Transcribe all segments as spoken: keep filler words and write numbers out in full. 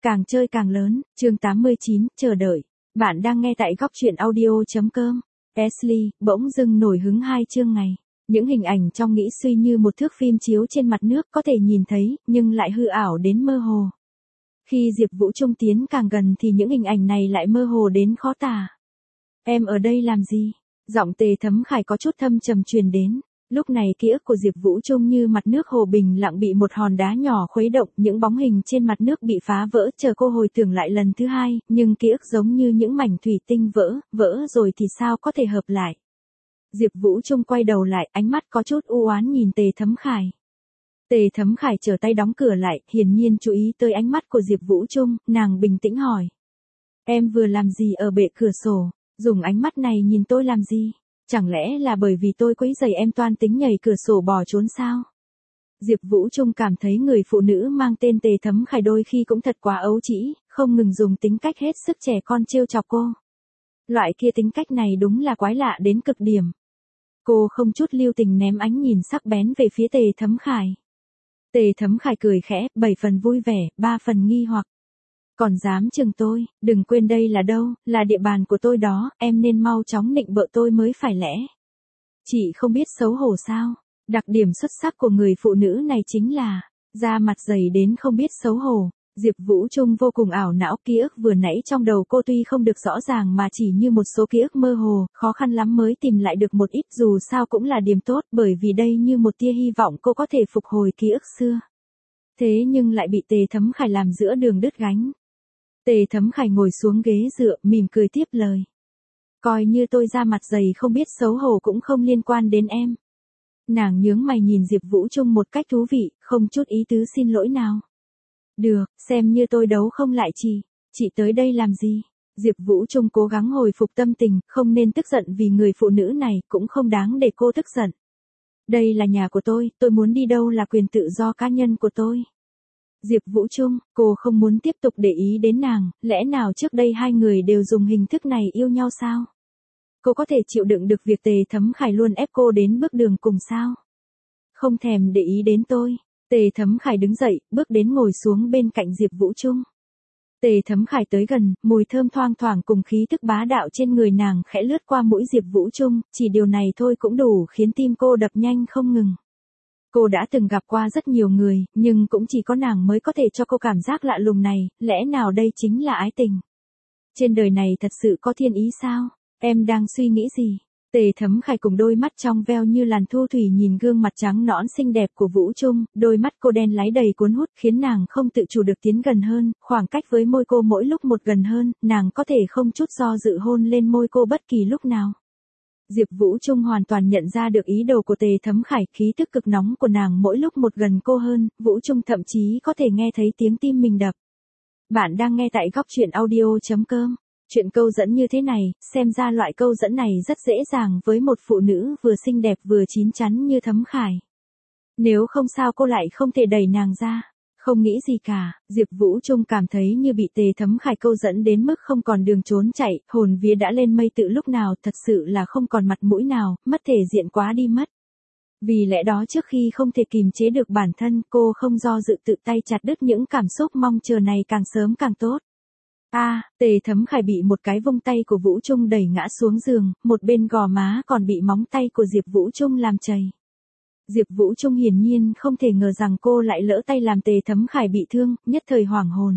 Càng chơi càng lớn, chương tám mươi chín, chờ đợi. Bạn đang nghe tại góc truyện audio.com. Ashley, bỗng dưng nổi hứng hai chương ngày. Những hình ảnh trong nghĩ suy như một thước phim chiếu trên mặt nước có thể nhìn thấy, nhưng lại hư ảo đến mơ hồ. Khi Diệp Vũ Trung tiến càng gần thì những hình ảnh này lại mơ hồ đến khó tả. Em ở đây làm gì? Giọng Tề Thấm Khải có chút thâm trầm truyền đến. Lúc này ký ức của Diệp Vũ Trung như mặt nước hồ bình lặng bị một hòn đá nhỏ khuấy động, những bóng hình trên mặt nước bị phá vỡ, chờ cô hồi tưởng lại lần thứ hai, nhưng ký ức giống như những mảnh thủy tinh vỡ, vỡ rồi thì sao có thể hợp lại. Diệp Vũ Trung quay đầu lại, ánh mắt có chút u oán nhìn Tề Thấm Khải. Tề Thấm Khải trở tay đóng cửa lại, hiển nhiên chú ý tới ánh mắt của Diệp Vũ Trung, nàng bình tĩnh hỏi. Em vừa làm gì ở bệ cửa sổ, dùng ánh mắt này nhìn tôi làm gì? Chẳng lẽ là bởi vì tôi quấy rầy em toan tính nhảy cửa sổ bỏ trốn sao? Diệp Vũ Trung cảm thấy người phụ nữ mang tên Tề Thấm Khải đôi khi cũng thật quá ấu trĩ, không ngừng dùng tính cách hết sức trẻ con trêu chọc cô. Loại kia tính cách này đúng là quái lạ đến cực điểm. Cô không chút lưu tình ném ánh nhìn sắc bén về phía Tề Thấm Khải. Tề Thấm Khải cười khẽ, bảy phần vui vẻ, ba phần nghi hoặc. Còn dám chừng tôi, đừng quên đây là đâu, là địa bàn của tôi đó, em nên mau chóng nịnh bợ tôi mới phải lẽ. Chị không biết xấu hổ sao? Đặc điểm xuất sắc của người phụ nữ này chính là, da mặt dày đến không biết xấu hổ. Diệp Vũ Trung vô cùng ảo não, ký ức vừa nãy trong đầu cô tuy không được rõ ràng mà chỉ như một số ký ức mơ hồ, khó khăn lắm mới tìm lại được một ít, dù sao cũng là điểm tốt, bởi vì đây như một tia hy vọng cô có thể phục hồi ký ức xưa. Thế nhưng lại bị Tề Thấm Khải làm giữa đường đứt gánh. Tề Thấm Khải ngồi xuống ghế dựa, mỉm cười tiếp lời. Coi như tôi ra mặt dày không biết xấu hổ cũng không liên quan đến em. Nàng nhướng mày nhìn Diệp Vũ Trung một cách thú vị, không chút ý tứ xin lỗi nào. Được, xem như tôi đấu không lại chị. Chị tới đây làm gì? Diệp Vũ Trung cố gắng hồi phục tâm tình, không nên tức giận vì người phụ nữ này, cũng không đáng để cô tức giận. Đây là nhà của tôi, tôi muốn đi đâu là quyền tự do cá nhân của tôi. Diệp Vũ Trung, cô không muốn tiếp tục để ý đến nàng, lẽ nào trước đây hai người đều dùng hình thức này yêu nhau sao? Cô có thể chịu đựng được việc Tề Thấm Khải luôn ép cô đến bước đường cùng sao? Không thèm để ý đến tôi. Tề Thấm Khải đứng dậy, bước đến ngồi xuống bên cạnh Diệp Vũ Trung. Tề Thấm Khải tới gần, mùi thơm thoang thoảng cùng khí tức bá đạo trên người nàng khẽ lướt qua mũi Diệp Vũ Trung, chỉ điều này thôi cũng đủ khiến tim cô đập nhanh không ngừng. Cô đã từng gặp qua rất nhiều người, nhưng cũng chỉ có nàng mới có thể cho cô cảm giác lạ lùng này, lẽ nào đây chính là ái tình? Trên đời này thật sự có thiên ý sao? Em đang suy nghĩ gì? Tề Thấm Khải cùng đôi mắt trong veo như làn thu thủy nhìn gương mặt trắng nõn xinh đẹp của Vũ Trung, đôi mắt cô đen láy đầy cuốn hút khiến nàng không tự chủ được tiến gần hơn, khoảng cách với môi cô mỗi lúc một gần hơn, nàng có thể không chút do dự hôn lên môi cô bất kỳ lúc nào. Diệp Vũ Trung hoàn toàn nhận ra được ý đồ của Tề Thấm Khải, khí tức cực nóng của nàng mỗi lúc một gần cô hơn, Vũ Trung thậm chí có thể nghe thấy tiếng tim mình đập. Bạn đang nghe tại góc truyện audio.com. Chuyện câu dẫn như thế này, xem ra loại câu dẫn này rất dễ dàng với một phụ nữ vừa xinh đẹp vừa chín chắn như Thấm Khải. Nếu không sao cô lại không thể đẩy nàng ra. Không nghĩ gì cả, Diệp Vũ Trung cảm thấy như bị Tề Thấm Khải câu dẫn đến mức không còn đường trốn chạy, hồn vía đã lên mây tự lúc nào, thật sự là không còn mặt mũi nào, mất thể diện quá đi mất. Vì lẽ đó trước khi không thể kìm chế được bản thân, cô không do dự tự tay chặt đứt những cảm xúc mong chờ này càng sớm càng tốt. A, à, Tề Thấm Khải bị một cái vung tay của Vũ Trung đẩy ngã xuống giường, một bên gò má còn bị móng tay của Diệp Vũ Trung làm chảy. Diệp Vũ Trung hiển nhiên không thể ngờ rằng cô lại lỡ tay làm Tề Thấm Khải bị thương, nhất thời hoảng hồn.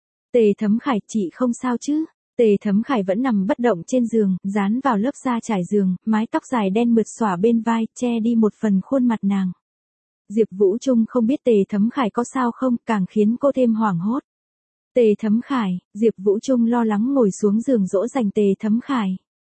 Tề Thấm Khải, chị không sao chứ? Tề Thấm Khải vẫn nằm bất động trên giường, dán vào lớp da trải giường, mái tóc dài đen mượt xõa bên vai, che đi một phần khuôn mặt nàng. Diệp Vũ Trung không biết Tề Thấm Khải có sao không, càng khiến cô thêm hoảng hốt. Tề Thấm Khải, Diệp Vũ Trung lo lắng ngồi xuống giường dỗ dành Tề Thấm Khải.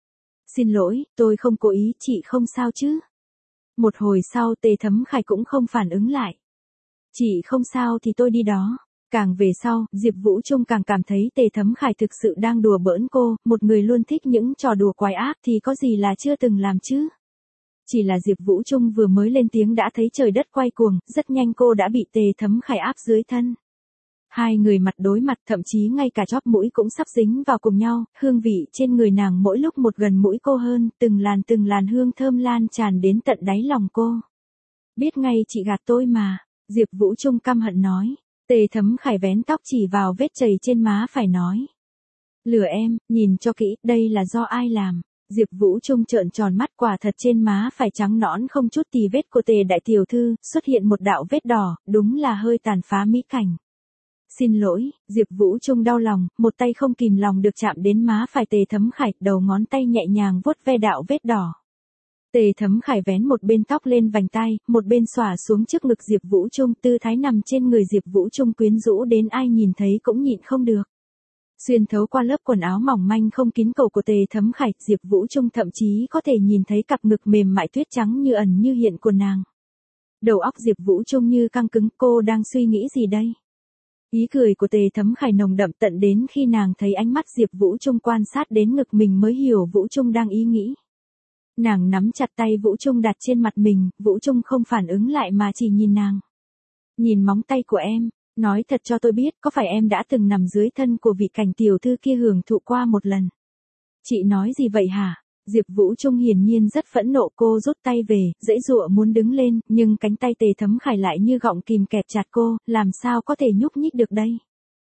Xin lỗi, tôi không cố ý, chị không sao chứ? Một hồi sau Tề Thấm Khải cũng không phản ứng lại. Chị không sao thì tôi đi đó. Càng về sau, Diệp Vũ Trung càng cảm thấy Tề Thấm Khải thực sự đang đùa bỡn cô, một người luôn thích những trò đùa quái ác thì có gì là chưa từng làm chứ? Chỉ là Diệp Vũ Trung vừa mới lên tiếng đã thấy trời đất quay cuồng, rất nhanh cô đã bị Tề Thấm Khải áp dưới thân. Hai người mặt đối mặt, thậm chí ngay cả chóp mũi cũng sắp dính vào cùng nhau, hương vị trên người nàng mỗi lúc một gần mũi cô hơn, từng làn từng làn hương thơm lan tràn đến tận đáy lòng cô. Biết ngay chị gạt tôi mà, Diệp Vũ Trung căm hận nói. Tề Tề Thấm Khải vén tóc chỉ vào vết chày trên má phải nói. Lừa em, nhìn cho kỹ, đây là do ai làm? Diệp Vũ Trung trợn tròn mắt, quả thật trên má phải trắng nõn không chút tì vết của Tề đại tiểu thư, xuất hiện một đạo vết đỏ, đúng là hơi tàn phá mỹ cảnh. Xin lỗi, Diệp Vũ Trung đau lòng, một tay không kìm lòng được chạm đến má phải Tề Thấm Khải, đầu ngón tay nhẹ nhàng vuốt ve đạo vết đỏ. Tề Thấm Khải vén một bên tóc lên vành tai, một bên xõa xuống trước ngực Diệp Vũ Trung, tư thái nằm trên người Diệp Vũ Trung quyến rũ đến ai nhìn thấy cũng nhịn không được. Xuyên thấu qua lớp quần áo mỏng manh không kín cầu của Tề Thấm Khải, Diệp Vũ Trung thậm chí có thể nhìn thấy cặp ngực mềm mại tuyết trắng như ẩn như hiện của nàng. Đầu óc Diệp Vũ Trung như căng cứng, cô đang suy nghĩ gì đây? Ý cười của Tề Thấm Khải nồng đậm tận đến khi nàng thấy ánh mắt Diệp Vũ Trung quan sát đến ngực mình mới hiểu Vũ Trung đang ý nghĩ. Nàng nắm chặt tay Vũ Trung đặt trên mặt mình, Vũ Trung không phản ứng lại mà chỉ nhìn nàng. Nhìn móng tay của em, nói thật cho tôi biết, có phải em đã từng nằm dưới thân của vị cảnh tiểu thư kia hưởng thụ qua một lần? Chị nói gì vậy hả? Diệp Vũ Trung hiển nhiên rất phẫn nộ, cô rút tay về, giãy giụa muốn đứng lên, nhưng cánh tay Tề Thấm Khải lại như gọng kìm kẹp chặt cô, làm sao có thể nhúc nhích được đây?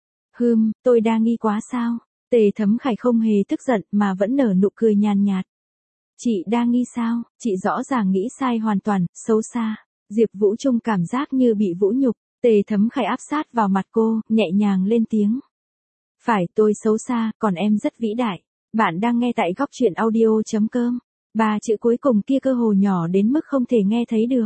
Hừm, tôi đa nghi quá sao? Tề Thấm Khải không hề tức giận mà vẫn nở nụ cười nhàn nhạt. Chị đa nghi sao? Chị rõ ràng nghĩ sai hoàn toàn, xấu xa. Diệp Vũ Trung cảm giác như bị vũ nhục, Tề Thấm Khải áp sát vào mặt cô, nhẹ nhàng lên tiếng. Phải, tôi xấu xa, còn em rất vĩ đại. Bạn đang nghe tại góc truyện audio.com. Ba chữ cuối cùng kia cơ hồ nhỏ đến mức không thể nghe thấy được.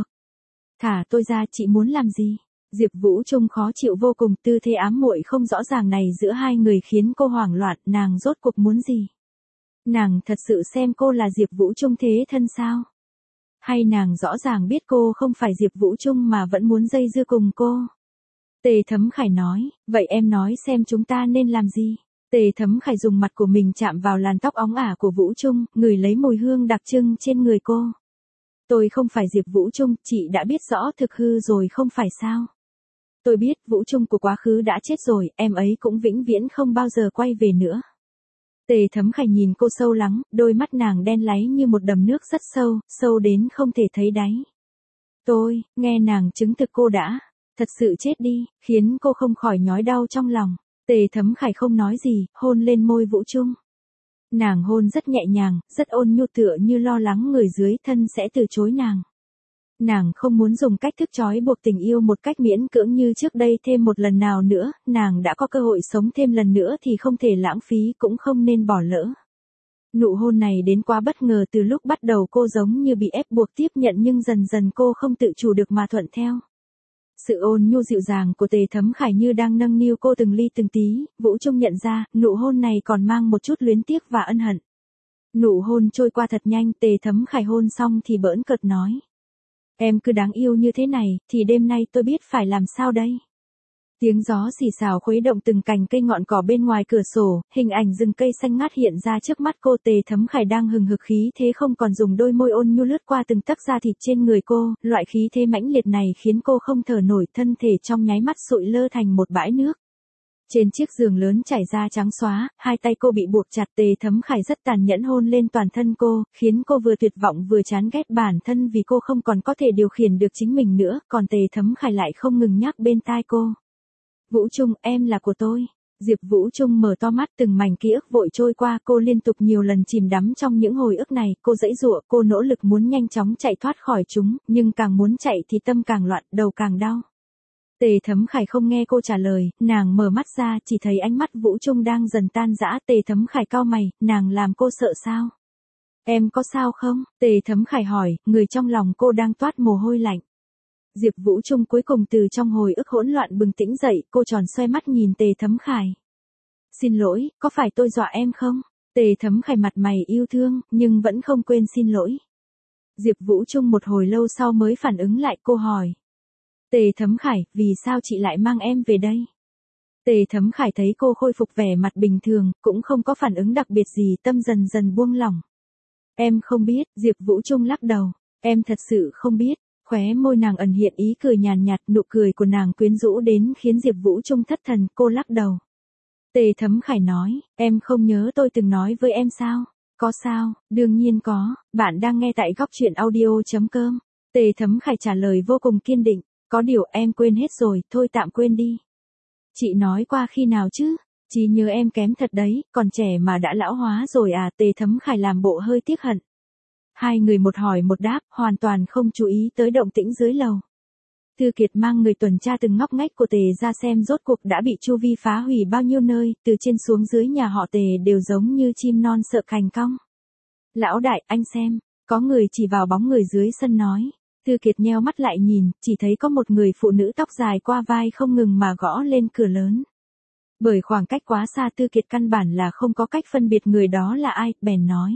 Thả tôi ra, chị muốn làm gì? Diệp Vũ Trung khó chịu vô cùng, tư thế ám muội không rõ ràng này giữa hai người khiến cô hoảng loạn, nàng rốt cuộc muốn gì? Nàng thật sự xem cô là Diệp Vũ Trung thế thân sao? Hay nàng rõ ràng biết cô không phải Diệp Vũ Trung mà vẫn muốn dây dưa cùng cô? Tề Thấm Khải nói, vậy em nói xem chúng ta nên làm gì? Tề Thấm Khải dùng mặt của mình chạm vào làn tóc óng ả của Vũ Trung, ngửi lấy mùi hương đặc trưng trên người cô. Tôi không phải Diệp Vũ Trung, chị đã biết rõ thực hư rồi không phải sao? Tôi biết Vũ Trung của quá khứ đã chết rồi, em ấy cũng vĩnh viễn không bao giờ quay về nữa. Tề Thấm Khải nhìn cô sâu lắng, đôi mắt nàng đen láy như một đầm nước rất sâu, sâu đến không thể thấy đáy. Tôi, nghe nàng chứng thực cô đã, thật sự chết đi, khiến cô không khỏi nhói đau trong lòng. Tề Thấm Khải không nói gì, hôn lên môi Vũ Trung. Nàng hôn rất nhẹ nhàng, rất ôn nhu tựa như lo lắng người dưới thân sẽ từ chối nàng. Nàng không muốn dùng cách thức trói buộc tình yêu một cách miễn cưỡng như trước đây thêm một lần nào nữa, nàng đã có cơ hội sống thêm lần nữa thì không thể lãng phí cũng không nên bỏ lỡ. Nụ hôn này đến quá bất ngờ, từ lúc bắt đầu cô giống như bị ép buộc tiếp nhận nhưng dần dần cô không tự chủ được mà thuận theo. Sự ôn nhu dịu dàng của Tề Thấm Khải như đang nâng niu cô từng ly từng tí, Vũ Trung nhận ra, nụ hôn này còn mang một chút luyến tiếc và ân hận. Nụ hôn trôi qua thật nhanh, Tề Thấm Khải hôn xong thì bỡn cợt nói. Em cứ đáng yêu như thế này, thì đêm nay tôi biết phải làm sao đây? Tiếng gió xì xào khuấy động từng cành cây ngọn cỏ bên ngoài cửa sổ, hình ảnh rừng cây xanh ngát hiện ra trước mắt cô. Tề Thấm Khải đang hừng hực khí thế không còn dùng đôi môi ôn nhu lướt qua từng tấc da thịt trên người cô, loại khí thế mãnh liệt này khiến cô không thở nổi, thân thể trong nháy mắt sụi lơ thành một bãi nước. Trên chiếc giường lớn trải da trắng xóa, hai tay cô bị buộc chặt, Tề Thấm Khải rất tàn nhẫn hôn lên toàn thân cô, khiến cô vừa tuyệt vọng vừa chán ghét bản thân vì cô không còn có thể điều khiển được chính mình nữa, còn Tề Thấm Khải lại không ngừng nhắc bên tai cô. Vũ Trung, em là của tôi. Diệp Vũ Trung mở to mắt, từng mảnh ký ức vội trôi qua, cô liên tục nhiều lần chìm đắm trong những hồi ức này, cô giãy giụa, cô nỗ lực muốn nhanh chóng chạy thoát khỏi chúng, nhưng càng muốn chạy thì tâm càng loạn, đầu càng đau. Tề Thấm Khải không nghe cô trả lời, nàng mở mắt ra, chỉ thấy ánh mắt Vũ Trung đang dần tan rã. Tề Thấm Khải cau mày, nàng làm cô sợ sao? Em có sao không? Tề Thấm Khải hỏi, người trong lòng cô đang toát mồ hôi lạnh. Diệp Vũ Trung cuối cùng từ trong hồi ức hỗn loạn bừng tỉnh dậy, cô tròn xoay mắt nhìn Tề Thấm Khải. Xin lỗi, có phải tôi dọa em không? Tề Thấm Khải mặt mày yêu thương, nhưng vẫn không quên xin lỗi. Diệp Vũ Trung một hồi lâu sau mới phản ứng lại, cô hỏi. Tề Thấm Khải, vì sao chị lại mang em về đây? Tề Thấm Khải thấy cô khôi phục vẻ mặt bình thường, cũng không có phản ứng đặc biệt gì, tâm dần dần buông lỏng. Em không biết, Diệp Vũ Trung lắc đầu. Em thật sự không biết. Khóe môi nàng ẩn hiện ý cười nhàn nhạt, nụ cười của nàng quyến rũ đến khiến Diệp Vũ Trung thất thần, cô lắc đầu. Tề Thấm Khải nói, em không nhớ tôi từng nói với em sao? Có sao, đương nhiên có, bạn đang nghe tại góc truyện audio.com. Tề Thấm Khải trả lời vô cùng kiên định, có điều em quên hết rồi, thôi tạm quên đi. Chị nói qua khi nào chứ? Trí nhớ em kém thật đấy, còn trẻ mà đã lão hóa rồi à, Tề Thấm Khải làm bộ hơi tiếc hận. Hai người một hỏi một đáp, hoàn toàn không chú ý tới động tĩnh dưới lầu. Thư Kiệt mang người tuần tra từng ngóc ngách của Tề ra xem rốt cuộc đã bị Chu Vi phá hủy bao nhiêu nơi, từ trên xuống dưới nhà họ Tề đều giống như chim non sợ cành cong. Lão đại, anh xem, có người chỉ vào bóng người dưới sân nói. Thư Kiệt nheo mắt lại nhìn, chỉ thấy có một người phụ nữ tóc dài qua vai không ngừng mà gõ lên cửa lớn. Bởi khoảng cách quá xa Thư Kiệt căn bản là không có cách phân biệt người đó là ai, bèn nói.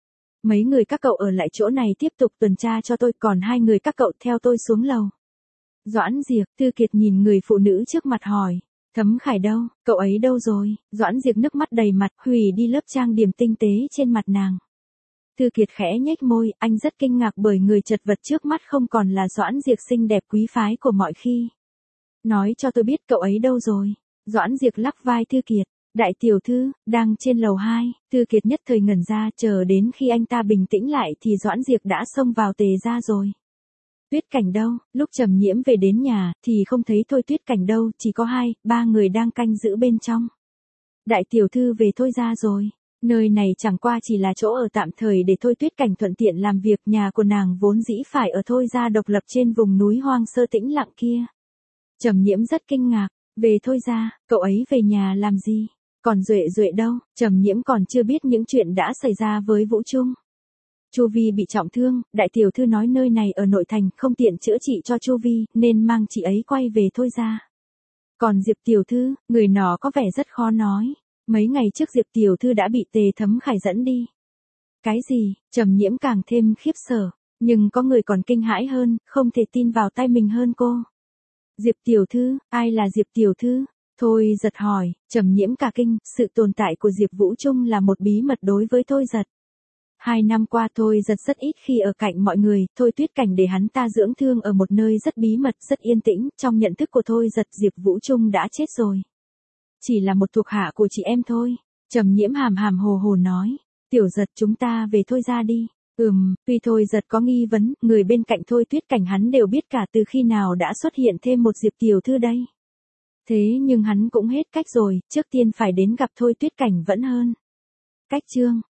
Mấy người các cậu ở lại chỗ này tiếp tục tuần tra cho tôi, còn hai người các cậu theo tôi xuống lầu. Doãn Diệp, Thư Kiệt nhìn người phụ nữ trước mặt hỏi. Thấm Khải đâu, cậu ấy đâu rồi? Doãn Diệp nước mắt đầy mặt, hủy đi lớp trang điểm tinh tế trên mặt nàng. Thư Kiệt khẽ nhếch môi, anh rất kinh ngạc bởi người chật vật trước mắt không còn là Doãn Diệp xinh đẹp quý phái của mọi khi. Nói cho tôi biết cậu ấy đâu rồi? Doãn Diệp lắc vai Thư Kiệt. Đại tiểu thư, đang trên lầu hai. Thư Kiệt nhất thời ngẩn ra, chờ đến khi anh ta bình tĩnh lại thì Doãn Diệp đã xông vào Tề ra rồi. Tuyết Cảnh đâu? Lúc Trầm Nhiễm về đến nhà thì không thấy Thôi Tuyết Cảnh đâu, chỉ có hai, ba người đang canh giữ bên trong. Đại tiểu thư về Thôi ra rồi. Nơi này chẳng qua chỉ là chỗ ở tạm thời để Thôi Tuyết Cảnh thuận tiện làm việc, nhà của nàng vốn dĩ phải ở Thôi ra độc lập trên vùng núi hoang sơ tĩnh lặng kia. Trầm Nhiễm rất kinh ngạc, về Thôi ra, cậu ấy về nhà làm gì? Còn Duệ Duệ đâu? Trầm Nhiễm còn chưa biết những chuyện đã xảy ra với Vũ Trung. Chu Vi bị trọng thương, đại tiểu thư nói nơi này ở nội thành không tiện chữa trị cho Chu Vi, nên mang chị ấy quay về Thôi ra. Còn Diệp tiểu thư, người nó có vẻ rất khó nói. Mấy ngày trước Diệp tiểu thư đã bị Tề Thấm Khải dẫn đi. Cái gì? Trầm Nhiễm càng thêm khiếp sợ, nhưng có người còn kinh hãi hơn, không thể tin vào tai mình hơn cô. Diệp tiểu thư, ai là Diệp tiểu thư? Thôi Giật hỏi. Trầm Nhiễm cả kinh, sự tồn tại của Diệp Vũ Trung là một bí mật đối với Thôi Giật. Hai năm qua Thôi Giật rất ít khi ở cạnh mọi người, Thôi Tuyết Cảnh để hắn ta dưỡng thương ở một nơi rất bí mật, rất yên tĩnh, trong nhận thức của Thôi Giật Diệp Vũ Trung đã chết rồi. Chỉ là một thuộc hạ của chị em thôi. Trầm Nhiễm hàm hàm hồ hồ nói. Tiểu Giật, chúng ta về Thôi ra đi. Ừm, tuy Thôi Giật có nghi vấn, người bên cạnh Thôi Tuyết Cảnh hắn đều biết cả từ khi nào đã xuất hiện thêm một Diệp tiểu thư đây. Thế nhưng hắn cũng hết cách rồi, trước tiên phải đến gặp Thôi Tuyết Cảnh vẫn hơn. Cách chương